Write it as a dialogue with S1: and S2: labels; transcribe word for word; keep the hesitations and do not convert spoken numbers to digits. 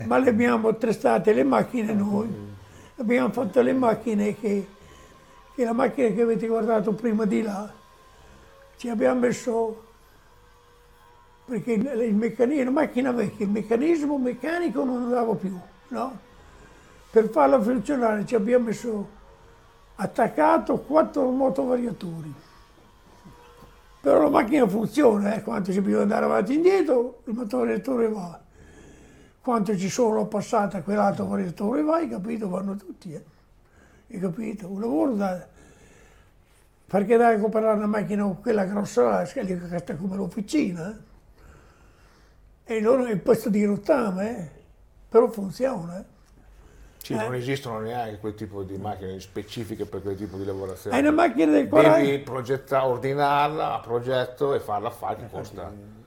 S1: Ma le abbiamo attrestate le macchine noi, abbiamo fatto le macchine che, che la macchina che avete guardato prima di là, ci abbiamo messo, perché il, il meccanismo, la macchina vecchia, il meccanismo meccanico non andava più, no? Per farla funzionare ci abbiamo messo attaccato quattro motovariatori. Però la macchina funziona, eh? Quando ci bisogna andare avanti e indietro, il motovariatore va. Quando ci sono la passata, quell'altro variatore va, hai capito? Vanno tutti, eh? Hai capito? Un lavoro da... Perché dai a comprare una macchina quella grossa, che costa come l'officina, eh? E non è un pezzo di rottame, eh? Però funziona, eh?
S2: Sì, non esistono neanche quel tipo di macchine specifiche per quel tipo di lavorazione.
S1: Hai una macchina del quaranta...
S2: Devi progettare, ordinarla a progetto e farla fare che costa